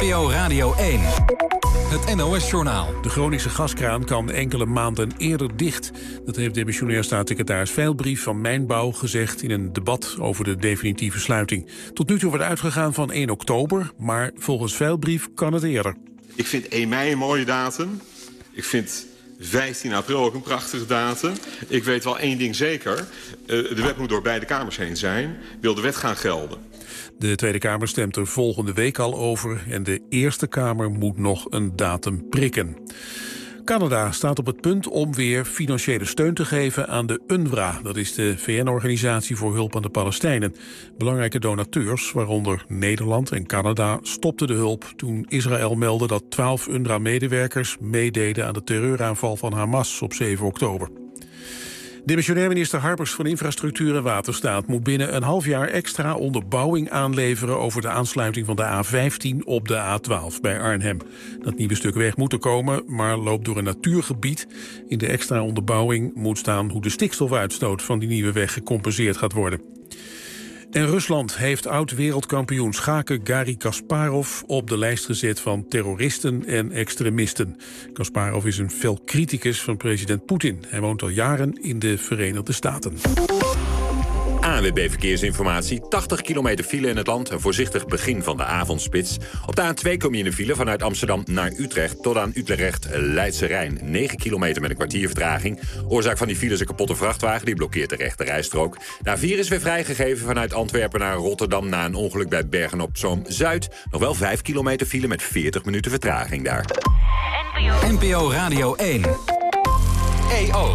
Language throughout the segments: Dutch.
NPO Radio 1. Het NOS-journaal. De Groningse gaskraan kan enkele maanden eerder dicht. Dat heeft demissionair staatssecretaris Veilbrief van Mijnbouw gezegd in een debat over de definitieve sluiting. Tot nu toe wordt uitgegaan van 1 oktober, maar volgens Veilbrief kan het eerder. Ik vind 1 mei een mooie datum. Ik vind 15 april ook een prachtige datum. Ik weet wel één ding zeker. De wet moet door beide kamers heen zijn. Wil de wet gaan gelden. De Tweede Kamer stemt er volgende week al over en de Eerste Kamer moet nog een datum prikken. Canada staat op het punt om weer financiële steun te geven aan de UNRWA. Dat is de VN-organisatie voor hulp aan de Palestijnen. Belangrijke donateurs, waaronder Nederland en Canada, stopten de hulp toen Israël meldde dat 12 UNRWA-medewerkers meededen aan de terreuraanval van Hamas op 7 oktober. Demissionair minister Harbers van Infrastructuur en Waterstaat moet binnen een half jaar extra onderbouwing aanleveren over de aansluiting van de A15 op de A12 bij Arnhem. Dat nieuwe stuk weg moet er komen, maar loopt door een natuurgebied. In de extra onderbouwing moet staan hoe de stikstofuitstoot van die nieuwe weg gecompenseerd gaat worden. En Rusland heeft oud-wereldkampioen schaken Garry Kasparov op de lijst gezet van terroristen en extremisten. Kasparov is een fel criticus van president Poetin. Hij woont al jaren in de Verenigde Staten. ANWB Verkeersinformatie. 80 kilometer file in het land. Een voorzichtig begin van de avondspits. Op de A2 kom je in de file vanuit Amsterdam naar Utrecht. Tot aan Utrecht-Leidse Rijn. 9 kilometer met een kwartier vertraging. Oorzaak van die file is een kapotte vrachtwagen. Die blokkeert de rechte rijstrook. De A4 is weer vrijgegeven vanuit Antwerpen naar Rotterdam na een ongeluk bij Bergen-op-Zoom-Zuid. Nog wel 5 kilometer file met 40 minuten vertraging daar. NPO Radio 1. EO.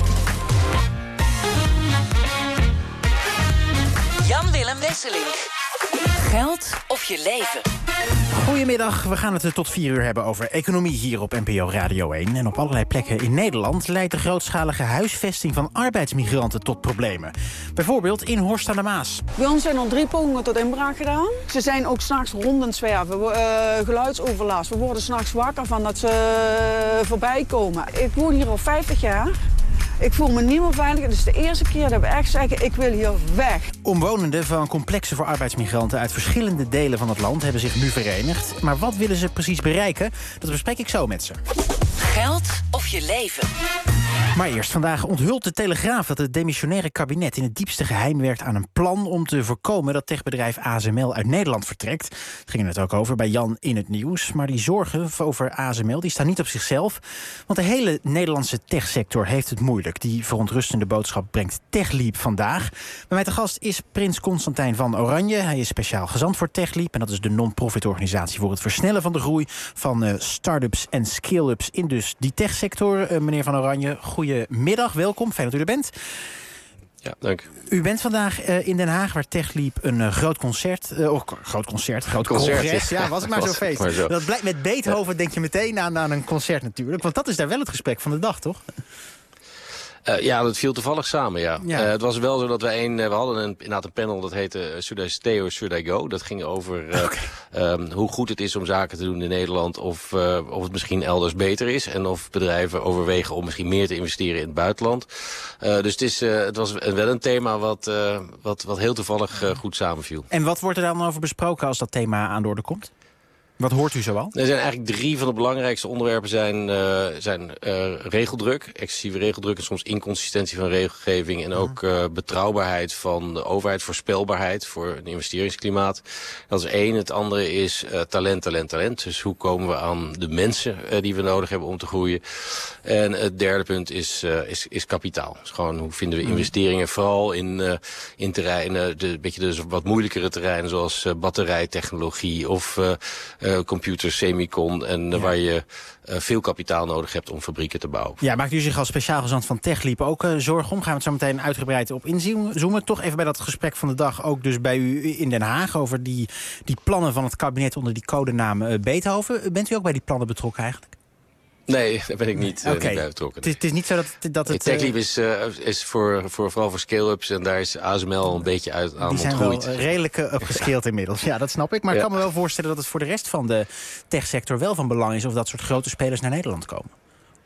Jan-Willem Wesselink. Geld of je leven? Goedemiddag, we gaan het tot 4 uur hebben over economie hier op NPO Radio 1. En op allerlei plekken in Nederland leidt de grootschalige huisvesting van arbeidsmigranten tot problemen. Bijvoorbeeld in Horst aan de Maas. Bij ons zijn al 3 pogingen tot inbraak gedaan. Ze zijn ook 's nachts rondenzwerven, geluidsoverlast. We worden 's nachts wakker van dat ze voorbij komen. Ik woon hier al 50 jaar. Ik voel me niet meer veilig. Het is de eerste keer dat we echt zeggen, ik wil hier weg. Omwonenden van complexen voor arbeidsmigranten uit verschillende delen van het land hebben zich nu verenigd. Maar wat willen ze precies bereiken? Dat bespreek ik zo met ze. Geld of je leven? Maar eerst, vandaag onthult de Telegraaf dat het demissionaire kabinet in het diepste geheim werkt aan een plan om te voorkomen dat techbedrijf ASML uit Nederland vertrekt. Daar ging het ook over bij Jan in het nieuws. Maar die zorgen over ASML die staan niet op zichzelf. Want de hele Nederlandse techsector heeft het moeilijk. Die verontrustende boodschap brengt TechLeap vandaag. Bij mij te gast is Prins Constantijn van Oranje. Hij is speciaal gezant voor TechLeap. En dat is de non-profit organisatie voor het versnellen van de groei van start-ups en scale-ups in dus die techsector. Meneer van Oranje, goedemiddag, welkom, fijn dat u er bent. Ja, dank. U bent vandaag in Den Haag, waar TechLeap een groot concert... congres, ja, was het maar zo'n feest. Maar zo. Dat blijkt met Beethoven, denk je meteen aan een concert natuurlijk. Want dat is daar wel het gesprek van de dag, toch? Ja, dat viel toevallig samen, ja. Het was wel zo dat we hadden inderdaad een panel, dat heette Should I Stay or Should I Go? Dat ging over hoe goed het is om zaken te doen in Nederland, of het misschien elders beter is. En of bedrijven overwegen om misschien meer te investeren in het buitenland. Dus het was wel een thema wat heel toevallig goed samenviel. En wat wordt er dan over besproken als dat thema aan de orde komt? Wat hoort u zoal? Er zijn eigenlijk 3 van de belangrijkste onderwerpen zijn regeldruk, excessieve regeldruk en soms inconsistentie van regelgeving en ook betrouwbaarheid van de overheid, voorspelbaarheid voor een investeringsklimaat. Dat is 1. Het andere is talent. Dus hoe komen we aan de mensen die we nodig hebben om te groeien? En het derde punt is kapitaal. Dus gewoon hoe vinden we investeringen vooral in terreinen, een beetje de wat moeilijkere terreinen zoals batterijtechnologie of computer, semicon en waar je veel kapitaal nodig hebt om fabrieken te bouwen. Ja, maakt u zich als speciaal gezant van TechLeap ook zorgen om? Gaan we het zo meteen uitgebreid op inzoomen. Toch even bij dat gesprek van de dag ook dus bij u in Den Haag over die plannen van het kabinet onder die codenaam Beethoven. Bent u ook bij die plannen betrokken eigenlijk? Nee, daar ben ik niet bij betrokken. Het is niet zo dat het... TechLeap is vooral voor scale-ups en daar is ASML een beetje aan ontgroeid. Die zijn wel redelijk upgescaled inmiddels. Ja, dat snap ik. Maar ik kan me wel voorstellen dat het voor de rest van de techsector wel van belang is of dat soort grote spelers naar Nederland komen.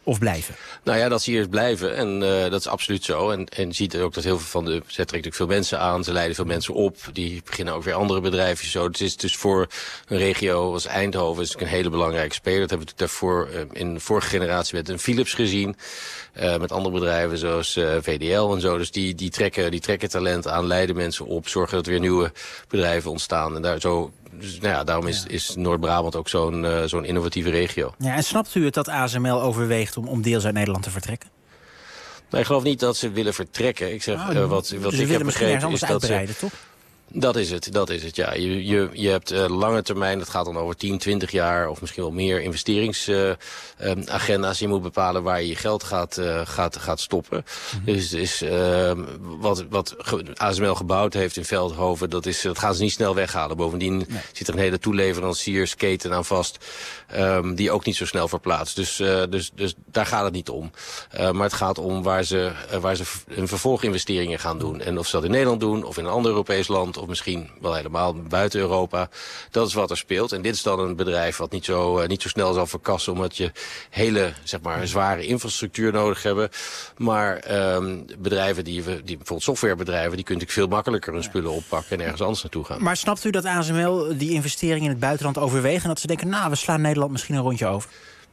of blijven? Nou ja, dat ze hier blijven. En dat is absoluut zo. En je ziet ook dat heel veel van ze trekken natuurlijk veel mensen aan. Ze leiden veel mensen op. Die beginnen ook weer andere bedrijven. Zo. Het is dus voor een regio als Eindhoven is een hele belangrijke speler. Dat hebben we daarvoor in de vorige generatie met een Philips gezien. Met andere bedrijven zoals VDL en zo. Dus die trekken talent aan, leiden mensen op. Zorgen dat er weer nieuwe bedrijven ontstaan. En daar zo... Dus daarom is Noord-Brabant ook zo'n innovatieve regio. Ja, en snapt u het dat ASML overweegt om deels uit Nederland te vertrekken? Nou, ik geloof niet dat ze willen vertrekken. Ik zeg, wat ik heb begrepen is dat ze... toch? Dat is het, ja. Je hebt lange termijn, dat gaat dan over 10, 20 jaar... of misschien wel meer investeringsagenda's. Je moet bepalen waar je je geld gaat stoppen. Dus wat ASML gebouwd heeft in Veldhoven... dat gaan ze niet snel weghalen. Bovendien zit er een hele toeleveranciersketen aan vast... die ook niet zo snel verplaatst. Dus daar gaat het niet om. Maar het gaat om waar ze een vervolginvesteringen gaan doen. En of ze dat in Nederland doen, of in een ander Europees land... of misschien wel helemaal buiten Europa. Dat is wat er speelt. En dit is dan een bedrijf wat niet zo snel zal verkassen... omdat je hele zware infrastructuur nodig hebben. Maar bedrijven die bijvoorbeeld softwarebedrijven... die kunnen veel makkelijker hun spullen oppakken... en ergens anders naartoe gaan. Maar snapt u dat ASML die investeringen in het buitenland overwegen... en dat ze denken, we slaan Nederland misschien een rondje over?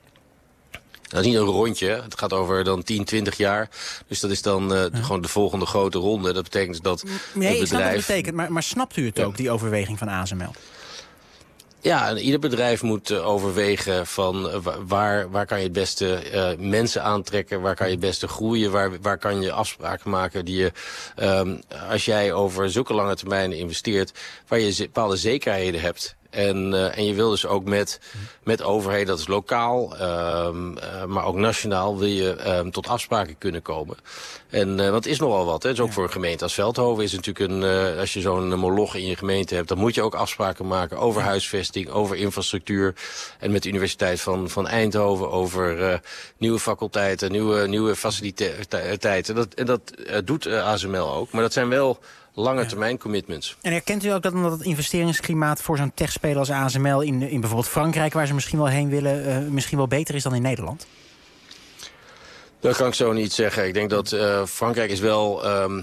Dat is niet een rondje, het gaat over dan 10, 20 jaar. Dus dat is dan gewoon de volgende grote ronde. Dat betekent dat het bedrijf... Ik snap wat het betekent, maar snapt u het ook, die overweging van ASML? Ja, en ieder bedrijf moet overwegen van waar kan je het beste mensen aantrekken, waar kan je het beste groeien, waar kan je afspraken maken die je, als jij over zulke lange termijnen investeert, waar je bepaalde zekerheden hebt. En je wil dus ook met overheden, dat is lokaal, maar ook nationaal, wil je tot afspraken kunnen komen. En want het is nogal wat, hè. Het is ook voor een gemeente als Veldhoven is natuurlijk als je zo'n moloch in je gemeente hebt, dan moet je ook afspraken maken over huisvesting, over infrastructuur. En met de Universiteit van Eindhoven over nieuwe faculteiten, nieuwe faciliteiten. Dat doet ASML ook, maar dat zijn wel lange termijn commitments. En herkent u ook dat het investeringsklimaat voor zo'n techspeler als ASML in bijvoorbeeld Frankrijk, waar ze misschien wel heen willen, misschien wel beter is dan in Nederland? Dat kan ik zo niet zeggen. Ik denk dat Frankrijk is wel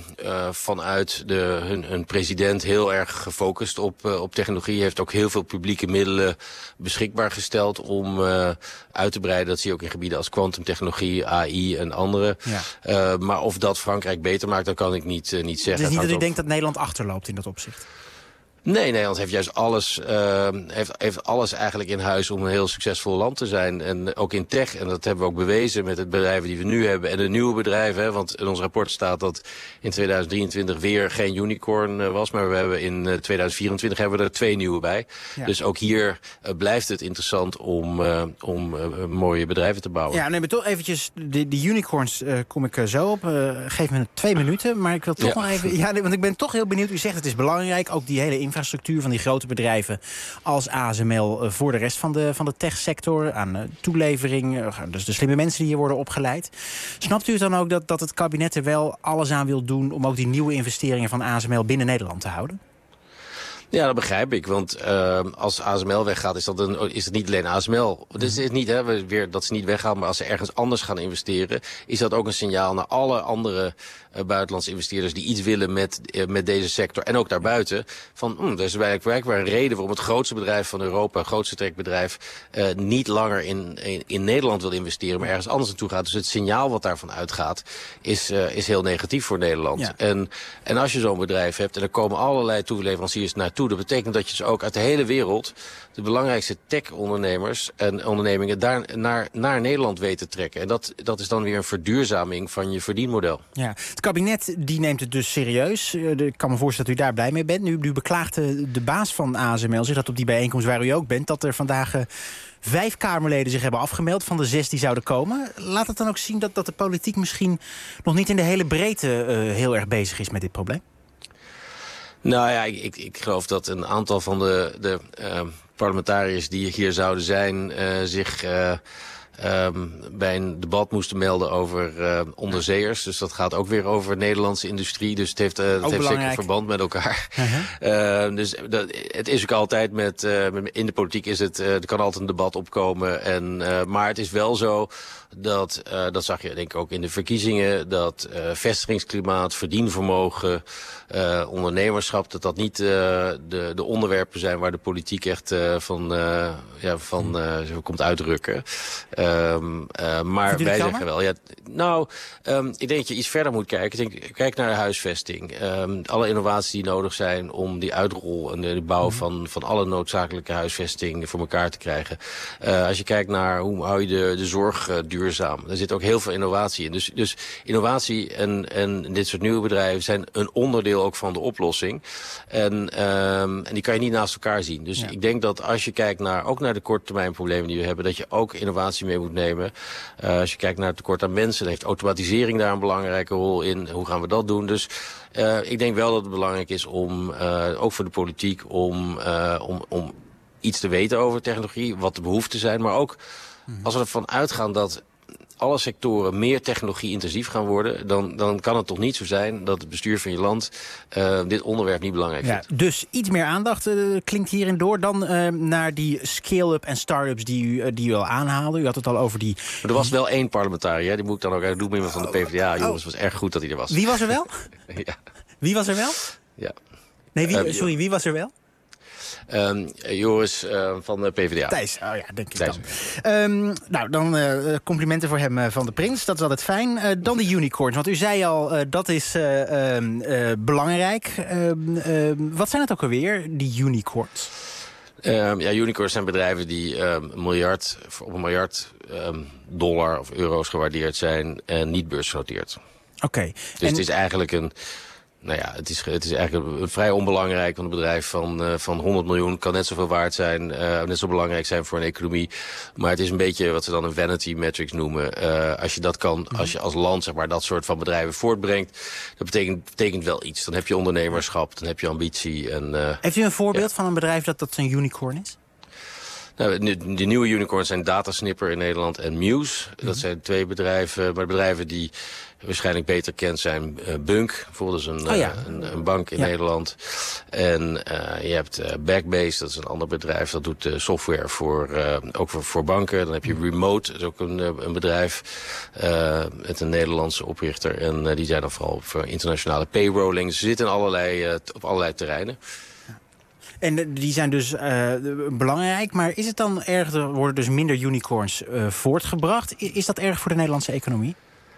vanuit hun president heel erg gefocust op technologie. Heeft ook heel veel publieke middelen beschikbaar gesteld om uit te breiden. Dat zie je ook in gebieden als kwantumtechnologie, AI en andere. Ja. Maar of dat Frankrijk beter maakt, dat kan ik niet zeggen. Het is niet dat u denkt dat Nederland achterloopt in dat opzicht? Nee, Nederland heeft juist heeft alles eigenlijk in huis om een heel succesvol land te zijn. En ook in tech, en dat hebben we ook bewezen met de bedrijven die we nu hebben en de nieuwe bedrijven. Hè, want in ons rapport staat dat in 2023 weer geen unicorn was. Maar we hebben in 2024 hebben we er 2 nieuwe bij. Ja. Dus ook hier blijft het interessant om mooie bedrijven te bouwen. Ja, maar toch eventjes, de unicorns kom ik zo op. Geef me 2 minuten, maar ik wil toch nog even... Ja, want ik ben toch heel benieuwd. U zegt het is belangrijk, ook die hele infrastructuur van die grote bedrijven als ASML voor de rest van de techsector, aan toelevering, dus de slimme mensen die hier worden opgeleid. Snapt u het dan ook dat het kabinet er wel alles aan wil doen om ook die nieuwe investeringen van ASML binnen Nederland te houden? Ja, dat begrijp ik. Want als ASML weggaat, is het niet alleen ASML. Het is niet dat ze niet weggaan, maar als ze ergens anders gaan investeren, is dat ook een signaal naar alle andere buitenlandse investeerders die iets willen met deze sector en ook daarbuiten. Van, er is blijkbaar een reden waarom het grootste bedrijf van Europa, het grootste techbedrijf, niet langer in Nederland wil investeren, maar ergens anders naartoe gaat. Dus het signaal wat daarvan uitgaat, is heel negatief voor Nederland. Ja. En als je zo'n bedrijf hebt en er komen allerlei toeleveranciers naartoe, dat betekent dat je dus ook uit de hele wereld de belangrijkste tech-ondernemers en ondernemingen daar naar Nederland weet te trekken. En dat is dan weer een verduurzaming van je verdienmodel. Ja, het kabinet die neemt het dus serieus. Ik kan me voorstellen dat u daar blij mee bent. Nu beklaagt de baas van ASML zich dat op die bijeenkomst waar u ook bent, dat er vandaag 5 Kamerleden zich hebben afgemeld van de 6 die zouden komen. Laat het dan ook zien dat de politiek misschien nog niet in de hele breedte heel erg bezig is met dit probleem? Nou ja, ik geloof dat een aantal van de parlementariërs die hier zouden zijn zich bij een debat moesten melden over onderzeeërs. Dus dat gaat ook weer over Nederlandse industrie. Dus het heeft zeker verband met elkaar. Dus het is ook altijd in de politiek er kan altijd een debat opkomen. Maar het is wel zo dat zag je denk ik ook in de verkiezingen, dat vestigingsklimaat, verdienvermogen, ondernemerschap, dat niet de onderwerpen zijn waar de politiek echt van komt uitrukken. Maar wij zeggen wel, ik denk dat je iets verder moet kijken. Kijk naar de huisvesting. Alle innovaties die nodig zijn om die uitrol en de bouw van alle noodzakelijke huisvesting voor elkaar te krijgen. Als je kijkt naar hoe hou je de zorg duurzaam. Er zit ook heel veel innovatie in. Dus innovatie en dit soort nieuwe bedrijven zijn een onderdeel ook van de oplossing. En die kan je niet naast elkaar zien. Dus ik denk dat als je kijkt ook naar de korttermijnproblemen die we hebben, dat je ook innovatie mee moet nemen. Als je kijkt naar het tekort aan mensen, dan heeft automatisering daar een belangrijke rol in. Hoe gaan we dat doen? Dus ik denk wel dat het belangrijk is om, ook voor de politiek, om iets te weten over technologie, wat de behoeften zijn. Maar ook als we ervan uitgaan dat alle sectoren meer technologie-intensief gaan worden, dan kan het toch niet zo zijn dat het bestuur van je land dit onderwerp niet belangrijk vindt. Dus iets meer aandacht klinkt hierin door. Dan naar die scale-up en start-ups die u al aanhaalde. U had het al over die... Maar er was wel 1 parlementariër, die moet ik dan ook noemen, iemand van de PvdA. Jongens, het was erg goed dat hij er was. Wie was er wel? Ja. Wie was er wel? Ja. Nee, wie was er wel? Joris van de PvdA. Thijs, denk ik dan. Dan complimenten voor hem van de Prins. Dat is altijd fijn. Dan de unicorns, want u zei al, dat is belangrijk. Wat zijn het ook alweer, die unicorns? Unicorns zijn bedrijven die op $1 miljard dollar of euro's gewaardeerd zijn en niet beursgenoteerd. Oké. Dus het is eigenlijk het is eigenlijk een vrij onbelangrijk, want een bedrijf van 100 miljoen kan net zoveel waard zijn, net zo belangrijk zijn voor een economie. Maar het is een beetje wat ze dan een vanity metrics noemen. Als je dat kan, als je als land zeg maar dat soort van bedrijven voortbrengt, dat betekent wel iets. Dan heb je ondernemerschap, dan heb je ambitie. Heeft u een voorbeeld van een bedrijf dat een unicorn is? De nieuwe unicorns zijn Datasnipper in Nederland en Muse. Dat zijn 2 bedrijven, maar bedrijven die waarschijnlijk beter kent zijn Bunk. Bijvoorbeeld een bank in Nederland. En je hebt Backbase, dat is een ander bedrijf. Dat doet software ook voor banken. Dan heb je Remote, dat is ook een bedrijf met een Nederlandse oprichter. En die zijn dan vooral voor internationale payrolling. Ze zitten op allerlei terreinen. En die zijn dus belangrijk, maar is het dan erg, er worden dus minder unicorns voortgebracht? Is dat erg voor de Nederlandse economie?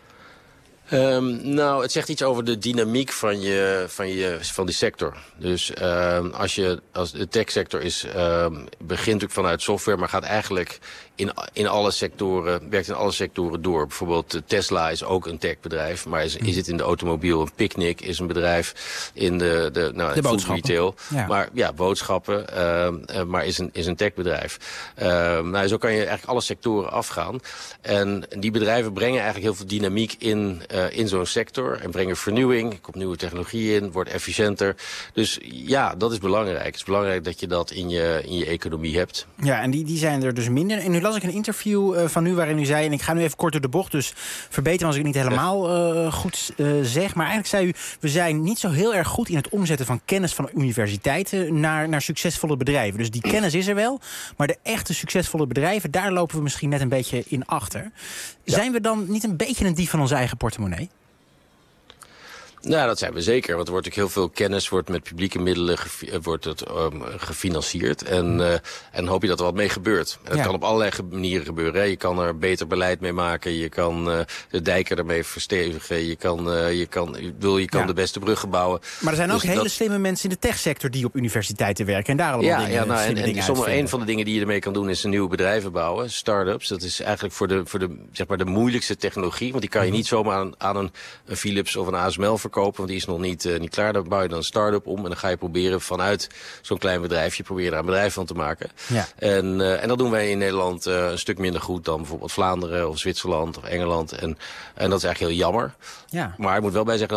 Het zegt iets over de dynamiek van die sector. Dus als de techsector begint natuurlijk vanuit software, maar gaat eigenlijk werkt in alle sectoren door. Bijvoorbeeld Tesla is ook een techbedrijf, maar is het in de automobiel. Een Picnic is een bedrijf in de food retail. Ja. Maar boodschappen, maar is een techbedrijf. Zo kan je eigenlijk alle sectoren afgaan. En die bedrijven brengen eigenlijk heel veel dynamiek in zo'n sector en brengen vernieuwing. Er komt nieuwe technologie in, wordt efficiënter. Dus dat is belangrijk. Het is belangrijk dat je dat in je economie hebt. Ja, en die zijn er dus minder. En nu las ik een interview van u waarin u zei, en ik ga nu even kort door de bocht, dus verbeter me als ik het niet helemaal goed zeg. Maar eigenlijk zei u, we zijn niet zo heel erg goed in het omzetten van kennis van universiteiten naar succesvolle bedrijven. Dus die kennis is er wel, maar de echte succesvolle bedrijven, daar lopen we misschien net een beetje in achter. Ja. Zijn we dan niet een beetje een dief van onze eigen portemonnee? Nou, dat zijn we zeker. Want er wordt natuurlijk heel veel kennis met publieke middelen gefinancierd. En hoop je dat er wat mee gebeurt. En dat kan op allerlei manieren gebeuren. Hè. Je kan er beter beleid mee maken. Je kan de dijken ermee verstevigen. Je kan de beste bruggen bouwen. Maar er zijn ook hele slimme mensen in de techsector die op universiteiten werken. En daar allemaal dingen uitvinden. Een van de dingen die je ermee kan doen is nieuwe bedrijven bouwen. Start-ups. Dat is eigenlijk voor de moeilijkste technologie. Want die kan je niet zomaar aan een Philips of een ASML verkopen. Want die is nog niet klaar. Daar bouw je dan een start-up om. En dan ga je proberen vanuit zo'n klein bedrijfje proberen daar een bedrijf van te maken. Ja. En dat doen wij in Nederland een stuk minder goed dan bijvoorbeeld Vlaanderen of Zwitserland of Engeland. En dat is eigenlijk heel jammer. Ja. Maar ik moet wel bij zeggen dat er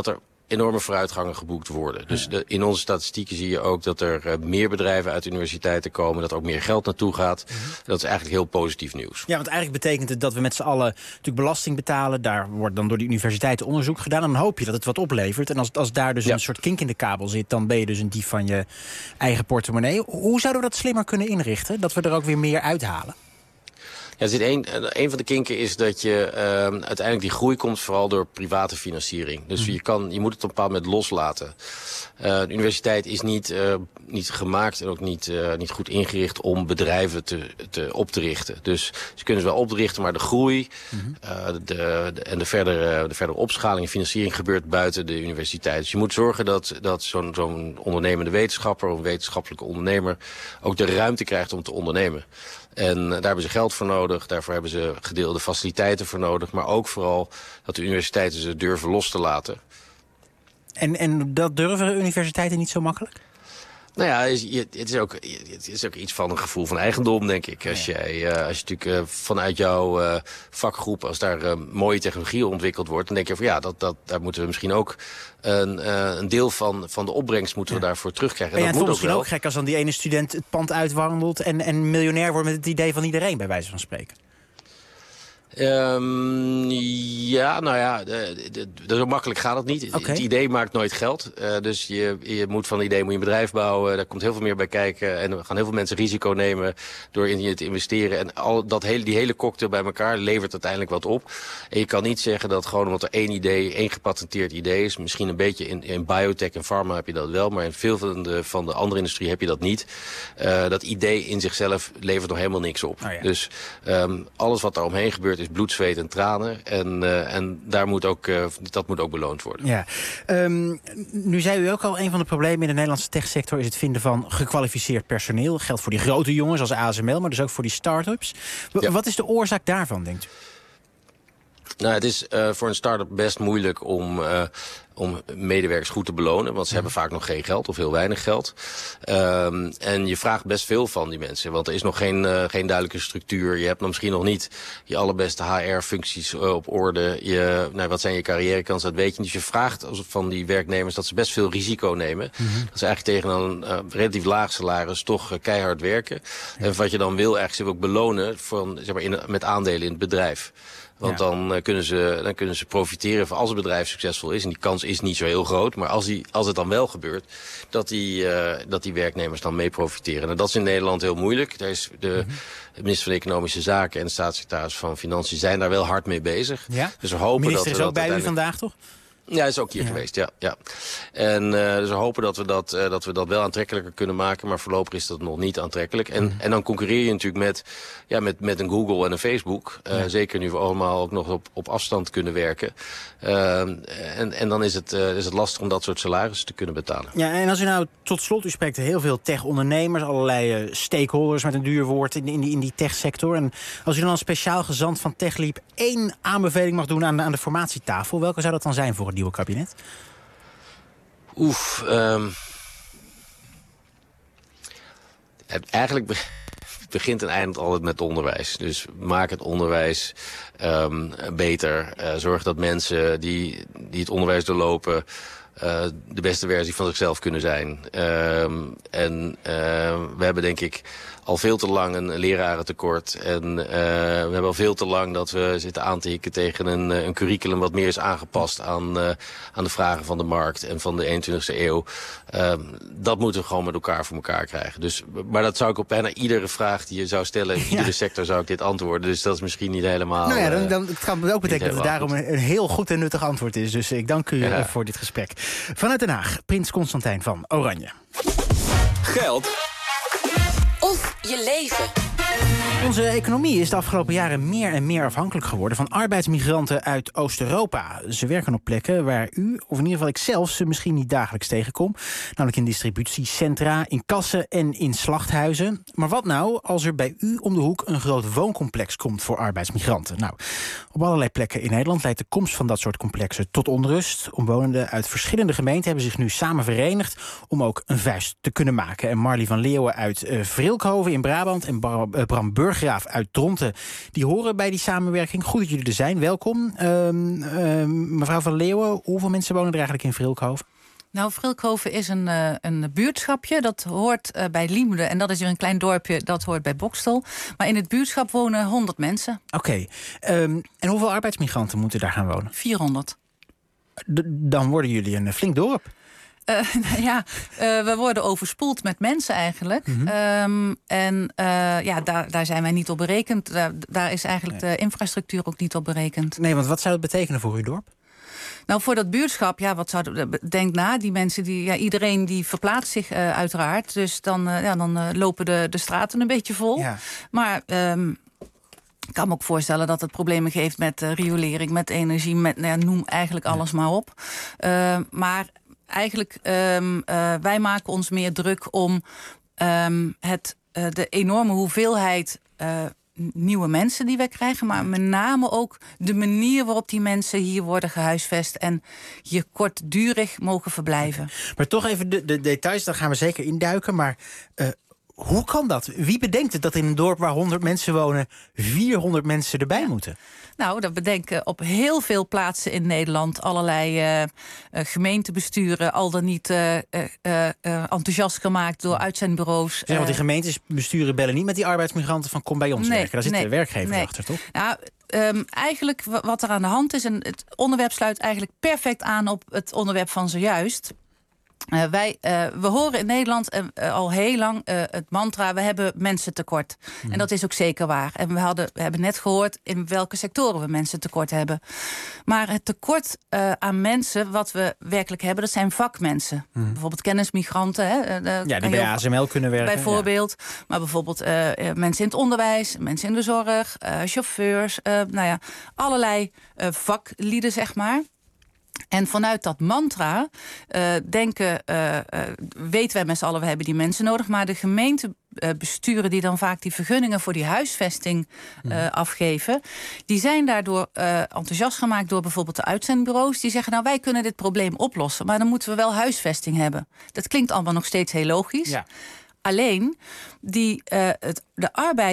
enorme vooruitgangen geboekt worden. Dus in onze statistieken zie je ook dat er meer bedrijven uit universiteiten komen, dat er ook meer geld naartoe gaat. Dat is eigenlijk heel positief nieuws. Ja, want eigenlijk betekent het dat we met z'n allen natuurlijk belasting betalen. Daar wordt dan door de universiteiten onderzoek gedaan. En dan hoop je dat het wat oplevert. En als daar dus een soort kink in de kabel zit, dan ben je dus een dief van je eigen portemonnee. Hoe zouden we dat slimmer kunnen inrichten? Dat we er ook weer meer uithalen? Ja, er zit een van de kinken is dat je uiteindelijk die groei komt vooral door private financiering. Dus je moet het op een bepaald moment loslaten. De universiteit is niet gemaakt en ook niet goed ingericht om bedrijven op te richten. Dus ze kunnen ze wel oprichten, maar de groei en de verdere opschaling en financiering gebeurt buiten de universiteit. Dus je moet zorgen dat zo'n ondernemende wetenschapper of een wetenschappelijke ondernemer ook de ruimte krijgt om te ondernemen. En daar hebben ze geld voor nodig, daarvoor hebben ze gedeelde faciliteiten voor nodig, maar ook vooral dat de universiteiten ze durven los te laten. En dat durven universiteiten niet zo makkelijk? Nou ja, het is ook iets van een gevoel van eigendom, denk ik. Als je natuurlijk vanuit jouw vakgroep, als daar mooie technologie ontwikkeld wordt, dan denk je van daar moeten we misschien ook een deel van de opbrengst moeten we daarvoor terugkrijgen. En dat moet misschien ook gek als dan die ene student het pand uitwandelt en miljonair wordt met het idee van iedereen, bij wijze van spreken. Zo makkelijk gaat het niet. Okay. Het idee maakt nooit geld. Dus je moet van het idee een bedrijf bouwen. Daar komt heel veel meer bij kijken. En er gaan heel veel mensen risico nemen door in je te investeren. En die hele cocktail bij elkaar levert uiteindelijk wat op. En je kan niet zeggen dat gewoon omdat er één gepatenteerd idee is. Misschien een beetje in biotech en pharma heb je dat wel. Maar in veel van de andere industrie heb je dat niet. Dat idee in zichzelf levert nog helemaal niks op. Dus alles wat daar omheen gebeurt is bloed, zweet en tranen. En dat moet ook beloond worden. Ja. Nu zei u ook al, een van de problemen in de Nederlandse techsector is het vinden van gekwalificeerd personeel. Dat geldt voor die grote jongens als ASML, maar dus ook voor die start-ups. Wat is de oorzaak daarvan, denkt u? Nou, het is voor een start-up best moeilijk om medewerkers goed te belonen. Want ze hebben vaak nog geen geld of heel weinig geld. En je vraagt best veel van die mensen. Want er is nog geen duidelijke structuur. Je hebt misschien nog niet je allerbeste HR-functies op orde. Wat zijn je carrièrekansen, dat weet je. Dus je vraagt van die werknemers dat ze best veel risico nemen. Dat ze eigenlijk tegen een relatief laag salaris toch keihard werken. En wat je dan wil, eigenlijk ze ook belonen met aandelen in het bedrijf. Want dan kunnen ze profiteren van als het bedrijf succesvol is. En die kans is niet zo heel groot. Maar als het dan wel gebeurt, dat die werknemers dan mee profiteren. En dat is in Nederland heel moeilijk. Daar is de minister van Economische Zaken en de staatssecretaris van Financiën zijn daar wel hard mee bezig. Ja? Dus we hopen minister dat is ook bij u vandaag, toch? Ja, hij is ook hier geweest, ja. En dus we hopen dat we dat wel aantrekkelijker kunnen maken, maar voorlopig is dat nog niet aantrekkelijk. En dan concurreer je natuurlijk met een Google en een Facebook. Zeker nu we allemaal ook nog op afstand kunnen werken. En dan is het lastig om dat soort salarissen te kunnen betalen. Ja, en als u nou tot slot, u spreekt heel veel tech-ondernemers, allerlei stakeholders met een duur woord in die techsector. En als u dan als speciaal gezant van TechLeap 1 aanbeveling mag doen aan de formatietafel, welke zou dat dan zijn voor het nieuwe kabinet? Eigenlijk begint en eindigt altijd met onderwijs. Dus maak het onderwijs beter. Zorg dat mensen die het onderwijs doorlopen de beste versie van zichzelf kunnen zijn. We hebben denk ik al veel te lang een lerarentekort. En we hebben al veel te lang dat we zitten aan te hikken tegen een curriculum wat meer is aangepast aan de vragen van de markt en van de 21e eeuw. Dat moeten we gewoon met elkaar voor elkaar krijgen. Maar dat zou ik op bijna iedere vraag die je zou stellen in iedere sector zou ik dit antwoorden. Dus dat is misschien niet helemaal. Nou ja, dan het kan ook betekenen dat het daarom een heel goed en nuttig antwoord is. Dus ik dank u voor dit gesprek. Vanuit Den Haag, Prins Constantijn van Oranje. Geld of je leven. Onze economie is de afgelopen jaren meer en meer afhankelijk geworden van arbeidsmigranten uit Oost-Europa. Ze werken op plekken waar u, of in ieder geval ik zelf, ze misschien niet dagelijks tegenkom. Namelijk in distributiecentra, in kassen en in slachthuizen. Maar wat nou als er bij u om de hoek een groot wooncomplex komt voor arbeidsmigranten? Nou, op allerlei plekken in Nederland leidt de komst van dat soort complexen tot onrust. Omwonenden uit verschillende gemeenten hebben zich nu samen verenigd om ook een vuist te kunnen maken. En Marlie van Leeuwen uit Vrilkhoven in Brabant en Bram Beurs Burggraaf uit Dronten. Die horen bij die samenwerking. Goed dat jullie er zijn, welkom. Mevrouw van Leeuwen, hoeveel mensen wonen er eigenlijk in Vrilkhoven? Nou, Vrilkhoven is een buurtschapje. Dat hoort bij Liemde. En dat is weer een klein dorpje, dat hoort bij Bokstel. Maar in het buurtschap wonen 100 mensen. Oké. En hoeveel arbeidsmigranten moeten daar gaan wonen? 400. Dan worden jullie een flink dorp. We worden overspoeld met mensen eigenlijk. Mm-hmm. Daar zijn wij niet op berekend. Daar is eigenlijk de infrastructuur ook niet op berekend. Nee, want wat zou het betekenen voor uw dorp? Nou, voor dat buurtschap, denk na. Die mensen, iedereen die verplaatst zich uiteraard. Dus dan lopen de straten een beetje vol. Ja. Maar ik kan me ook voorstellen dat het problemen geeft met riolering, met energie, noem eigenlijk alles maar op. Maar eigenlijk, wij maken ons meer druk om de enorme hoeveelheid nieuwe mensen die wij krijgen, maar met name ook de manier waarop die mensen hier worden gehuisvest en hier kortdurig mogen verblijven. Maar toch even de details, daar gaan we zeker induiken, maar hoe kan dat? Wie bedenkt het dat in een dorp waar 100 mensen wonen 400 mensen erbij moeten? Nou, dat bedenken op heel veel plaatsen in Nederland allerlei gemeentebesturen, al dan niet enthousiast gemaakt door uitzendbureaus. Want die gemeentesbesturen bellen niet met die arbeidsmigranten van kom bij ons werken. Daar zitten de werkgevers achter, toch? Nou, eigenlijk wat er aan de hand is, en het onderwerp sluit eigenlijk perfect aan op het onderwerp van zojuist. We horen in Nederland al heel lang het mantra, we hebben mensentekort. Mm. En dat is ook zeker waar. En we hebben net gehoord in welke sectoren we mensentekort hebben. Maar het tekort aan mensen wat we werkelijk hebben, dat zijn vakmensen. Mm. Bijvoorbeeld kennismigranten. Die bij ASML kunnen werken. Bijvoorbeeld. Ja. Maar bijvoorbeeld mensen in het onderwijs, mensen in de zorg, chauffeurs. Allerlei vaklieden, zeg maar. En vanuit dat mantra weten wij met z'n allen, we hebben die mensen nodig. Maar de gemeentebesturen die dan vaak die vergunningen voor die huisvesting afgeven, die zijn daardoor enthousiast gemaakt door bijvoorbeeld de uitzendbureaus. Die zeggen, nou, wij kunnen dit probleem oplossen, maar dan moeten we wel huisvesting hebben. Dat klinkt allemaal nog steeds heel logisch. Ja. Alleen de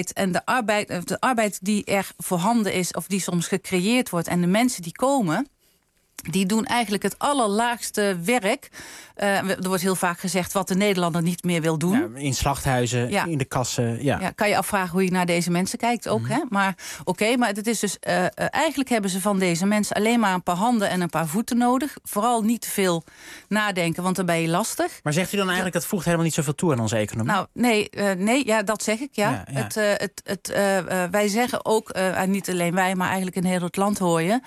arbeid die er voorhanden is, of die soms gecreëerd wordt, en de mensen die komen, die doen eigenlijk het allerlaagste werk. Er wordt heel vaak gezegd wat de Nederlander niet meer wil doen. Ja, in slachthuizen, in de kassen. Ja, kan je afvragen hoe je naar deze mensen kijkt ook. Hè? Maar maar het is dus eigenlijk hebben ze van deze mensen alleen maar een paar handen en een paar voeten nodig. Vooral niet te veel nadenken, want dan ben je lastig. Maar zegt u dan eigenlijk dat voegt helemaal niet zoveel toe aan onze economie? Nou, nee, dat zeg ik, ja. Wij zeggen ook, niet alleen wij, maar eigenlijk in heel het land hoor je.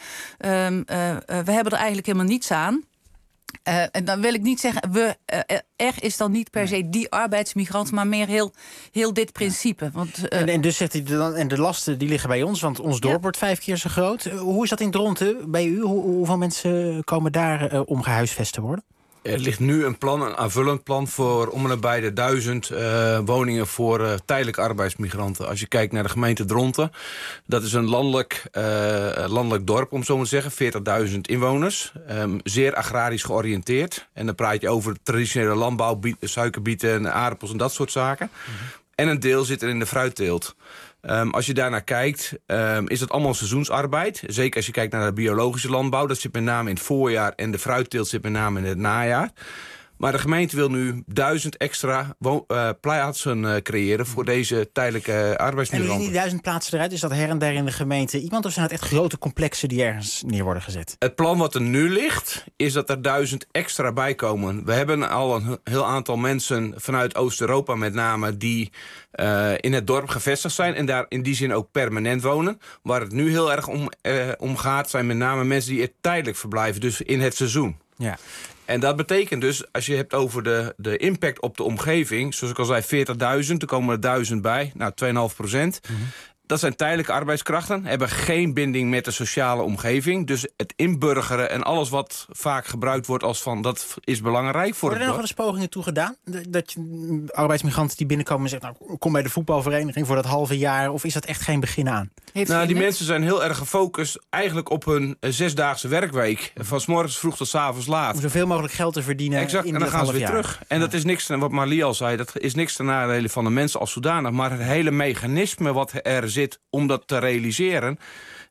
We hebben er eigenlijk helemaal niets aan. En dan wil ik niet zeggen, er is dan niet per se die arbeidsmigrant, maar meer heel dit principe. Want, en dus zegt hij dan, en de lasten die liggen bij ons, want ons dorp wordt 5 keer zo groot. Hoe is dat in Dronten bij u? Hoeveel mensen komen daar om gehuisvest te worden? Er ligt nu een aanvullend plan voor om en nabij de 1000 woningen voor tijdelijke arbeidsmigranten. Als je kijkt naar de gemeente Dronten, dat is een landelijk dorp, om zo maar te zeggen, 40.000 inwoners. Zeer agrarisch georiënteerd. En dan praat je over traditionele landbouw, suikerbieten, aardappels en dat soort zaken. Mm-hmm. En een deel zit er in de fruitteelt. Als je daarnaar kijkt, is dat allemaal seizoensarbeid. Zeker als je kijkt naar de biologische landbouw. Dat zit met name in het voorjaar en de fruitteelt zit met name in het najaar. Maar de gemeente wil nu 1000 extra plaatsen creëren voor deze tijdelijke arbeidsmigranten. En hoe zien die 1000 plaatsen eruit? Is dat her en der in de gemeente iemand, of zijn het echt grote complexen die ergens neer worden gezet? Het plan wat er nu ligt, is dat er 1000 extra bij komen. We hebben al een heel aantal mensen vanuit Oost-Europa met name die in het dorp gevestigd zijn en daar in die zin ook permanent wonen. Waar het nu heel erg om gaat, zijn met name mensen die er tijdelijk verblijven, dus in het seizoen. Ja. En dat betekent dus, als je hebt over de impact op de omgeving, zoals ik al zei, 40.000, er komen er 1000 bij, nou 2,5%. Mm-hmm. Dat zijn tijdelijke arbeidskrachten, hebben geen binding met de sociale omgeving. Dus het inburgeren en alles wat vaak gebruikt wordt als van... dat is belangrijk voor het dorp. Worden er nog wel eens pogingen toe gedaan? Dat je arbeidsmigranten die binnenkomen en zeggen... nou, kom bij de voetbalvereniging voor dat halve jaar... of is dat echt geen begin aan? Die mensen zijn heel erg gefocust eigenlijk op hun 6-daagse werkweek. Van 's morgens vroeg tot 's avonds laat. Om zoveel mogelijk geld te verdienen. Exact, in en dan gaan ze weer jaar. terug. En dat is niks, wat Marlie al zei, dat is niks ten nadele van de mensen als zodanig. Maar het hele mechanisme wat er zit om dat te realiseren...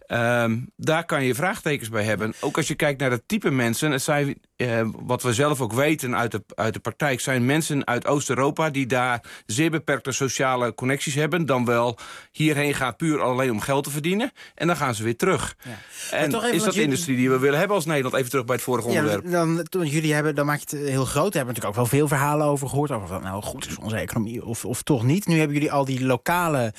daar kan je vraagtekens bij hebben. Ook als je kijkt naar het type mensen... het zijn, wat we zelf ook weten uit de praktijk... zijn mensen uit Oost-Europa die daar zeer beperkte sociale connecties hebben... dan wel hierheen gaan puur alleen om geld te verdienen... en dan gaan ze weer terug. Ja. En toch even, is dat de industrie die we willen hebben als Nederland? Even terug bij het vorige onderwerp. Dan maak je het heel groot. Daar hebben we natuurlijk ook wel veel verhalen over gehoord... over wat nou goed is voor onze economie of toch niet. Nu hebben jullie al die lokale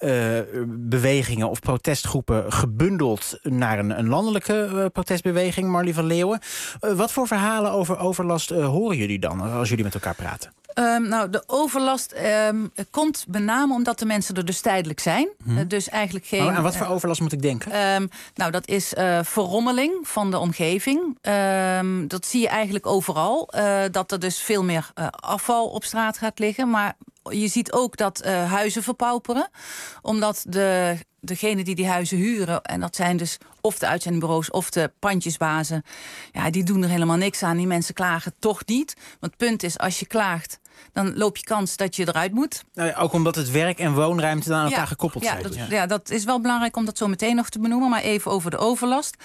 bewegingen of protestgroepen... gebundeld naar een landelijke protestbeweging, Marlie van Leeuwen. Wat voor verhalen over overlast horen jullie dan als jullie met elkaar praten? De overlast komt met name omdat de mensen er dus tijdelijk zijn. Dus eigenlijk geen... Aan wat voor overlast moet ik denken? Dat is verrommeling van de omgeving. Dat zie je eigenlijk overal. Dat er dus veel meer afval op straat gaat liggen. Maar je ziet ook dat huizen verpauperen. Omdat degene die huizen huren... en dat zijn dus of de uitzendbureaus of de pandjesbazen... ja, die doen er helemaal niks aan. Die mensen klagen toch niet. Want het punt is, als je klaagt... dan loop je kans dat je eruit moet. Ook omdat het werk en woonruimte dan aan elkaar gekoppeld zijn. Dat is wel belangrijk om dat zo meteen nog te benoemen. Maar even over de overlast.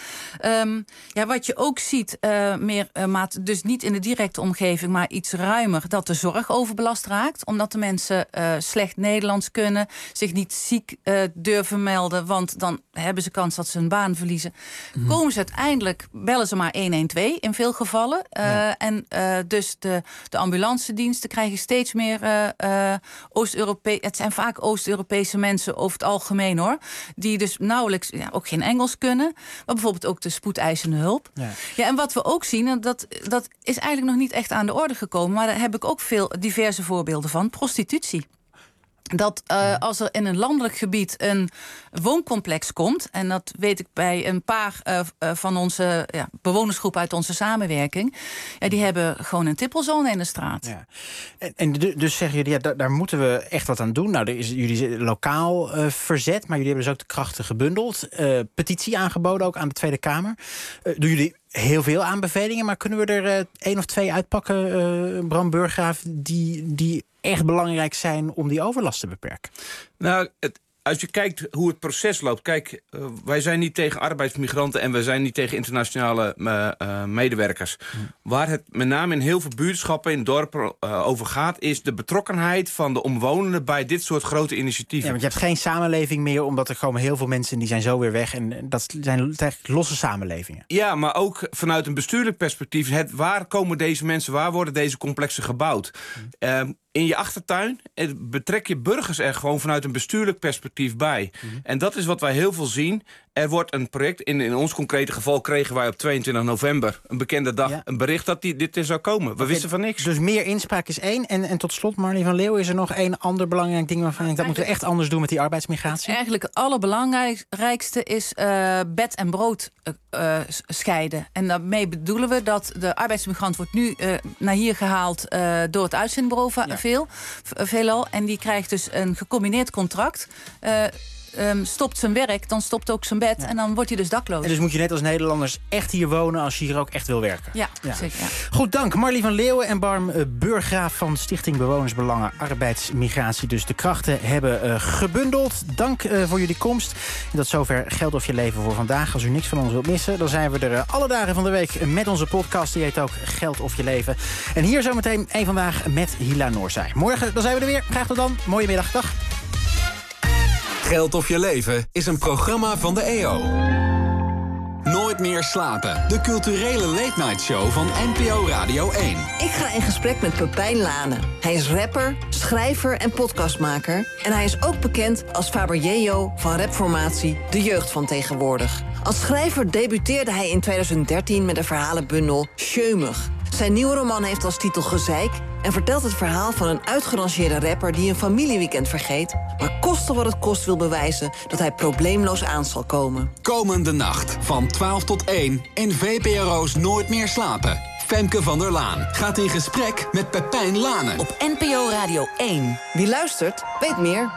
Wat je ook ziet, dus niet in de directe omgeving... maar iets ruimer, dat de zorg overbelast raakt. Omdat de mensen slecht Nederlands kunnen... zich niet ziek durven melden... want dan hebben ze kans dat ze hun baan verliezen. Komen ze uiteindelijk, bellen ze maar 112 in veel gevallen. Dus de ambulancediensten krijgen steeds meer het zijn vaak Oost-Europese mensen over het algemeen, hoor. Die dus nauwelijks ook geen Engels kunnen. Maar bijvoorbeeld ook de spoedeisende hulp. Ja, en wat we ook zien, dat is eigenlijk nog niet echt aan de orde gekomen. Maar daar heb ik ook veel diverse voorbeelden van. Prostitutie. Dat als er in een landelijk gebied een wooncomplex komt... en dat weet ik bij een paar van onze bewonersgroepen uit onze samenwerking... die hebben gewoon een tippelzone in de straat. Ja. En dus zeggen jullie, daar moeten we echt wat aan doen. Nou, er is jullie lokaal verzet, maar jullie hebben dus ook de krachten gebundeld. Petitie aangeboden, ook aan de Tweede Kamer. Doen jullie heel veel aanbevelingen, maar kunnen we er 1 of 2 uitpakken, Bram Burggraaf... die echt belangrijk zijn om die overlast te beperken? Nou, als je kijkt hoe het proces loopt... Kijk, wij zijn niet tegen arbeidsmigranten... en wij zijn niet tegen internationale medewerkers. Waar het met name in heel veel buurtschappen in dorpen over gaat... is de betrokkenheid van de omwonenden bij dit soort grote initiatieven. Ja, want je hebt geen samenleving meer... omdat er komen heel veel mensen die zijn zo weer weg... en dat zijn eigenlijk losse samenlevingen. Ja, maar ook vanuit een bestuurlijk perspectief... waar komen deze mensen, waar worden deze complexen gebouwd? In je achtertuin betrek je burgers er gewoon vanuit een bestuurlijk perspectief bij. En dat is wat wij heel veel zien. Er wordt een project, in ons concrete geval kregen wij op 22 november... een bekende dag, een bericht dat dit er zou komen. We wisten van niks. Dus meer inspraak is 1. En tot slot, Marlie van Leeuwen, is er nog 1 ander belangrijk ding... waarvan ik dat moeten we echt anders doen met die arbeidsmigratie? Eigenlijk het allerbelangrijkste is bed en brood scheiden. En daarmee bedoelen we dat de arbeidsmigrant wordt nu naar hier gehaald... door het uitzendbureau veelal. En die krijgt dus een gecombineerd contract... stopt zijn werk, dan stopt ook zijn bed... en dan wordt hij dus dakloos. En dus moet je net als Nederlanders echt hier wonen... als je hier ook echt wil werken. Ja. Zeker. Ja. Goed, dank. Marlie van Leeuwen en Bram Burggraaf... van Stichting Bewonersbelangen Arbeidsmigratie. Dus de krachten hebben gebundeld. Dank voor jullie komst. En tot zover Geld of je leven voor vandaag. Als u niks van ons wilt missen, dan zijn we er alle dagen van de week... met onze podcast. Die heet ook Geld of je leven. En hier zometeen één vandaag met Hila Noorzij. Morgen dan zijn we er weer. Graag tot dan. Mooie middag. Dag. Geld of je leven is een programma van de EO. Nooit meer slapen. De culturele late-night show van NPO Radio 1. Ik ga in gesprek met Pepijn Lane. Hij is rapper, schrijver en podcastmaker. En hij is ook bekend als Faber Yeo van rapformatie De Jeugd van Tegenwoordig. Als schrijver debuteerde hij in 2013 met de verhalenbundel Sjeumig. Zijn nieuwe roman heeft als titel Gezeik... en vertelt het verhaal van een uitgerangeerde rapper die een familieweekend vergeet, maar koste wat het kost wil bewijzen dat hij probleemloos aan zal komen. Komende nacht van 12 tot 1 in VPRO's Nooit meer slapen. Femke van der Laan gaat in gesprek met Pepijn Lane. Op NPO Radio 1. Wie luistert, weet meer.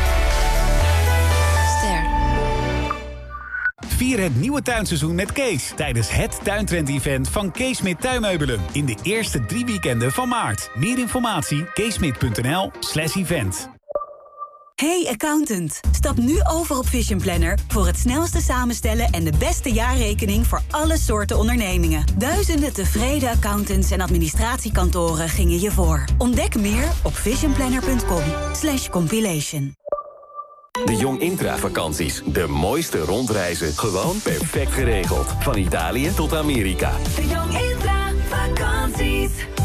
Ster. Vier het nieuwe tuinseizoen met Kees tijdens het tuintrend-event van Kees Smit Tuinmeubelen in de eerste 3 weekenden van maart. Meer informatie keesmit.nl/event. Hey accountant, stap nu over op Vision Planner voor het snelste samenstellen en de beste jaarrekening voor alle soorten ondernemingen. Duizenden tevreden accountants en administratiekantoren gingen je voor. Ontdek meer op visionplanner.com/compilation. De Jong Intra-vakanties. De mooiste rondreizen. Gewoon perfect geregeld. Van Italië tot Amerika. De Jong Intra-vakanties.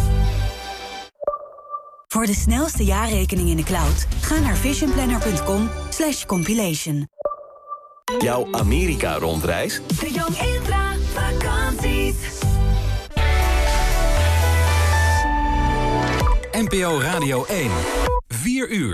Voor de snelste jaarrekening in de cloud, ga naar visionplanner.com/compilation. Jouw Amerika-rondreis. De Jong Intra-vakanties. NPO Radio 1. 4 uur.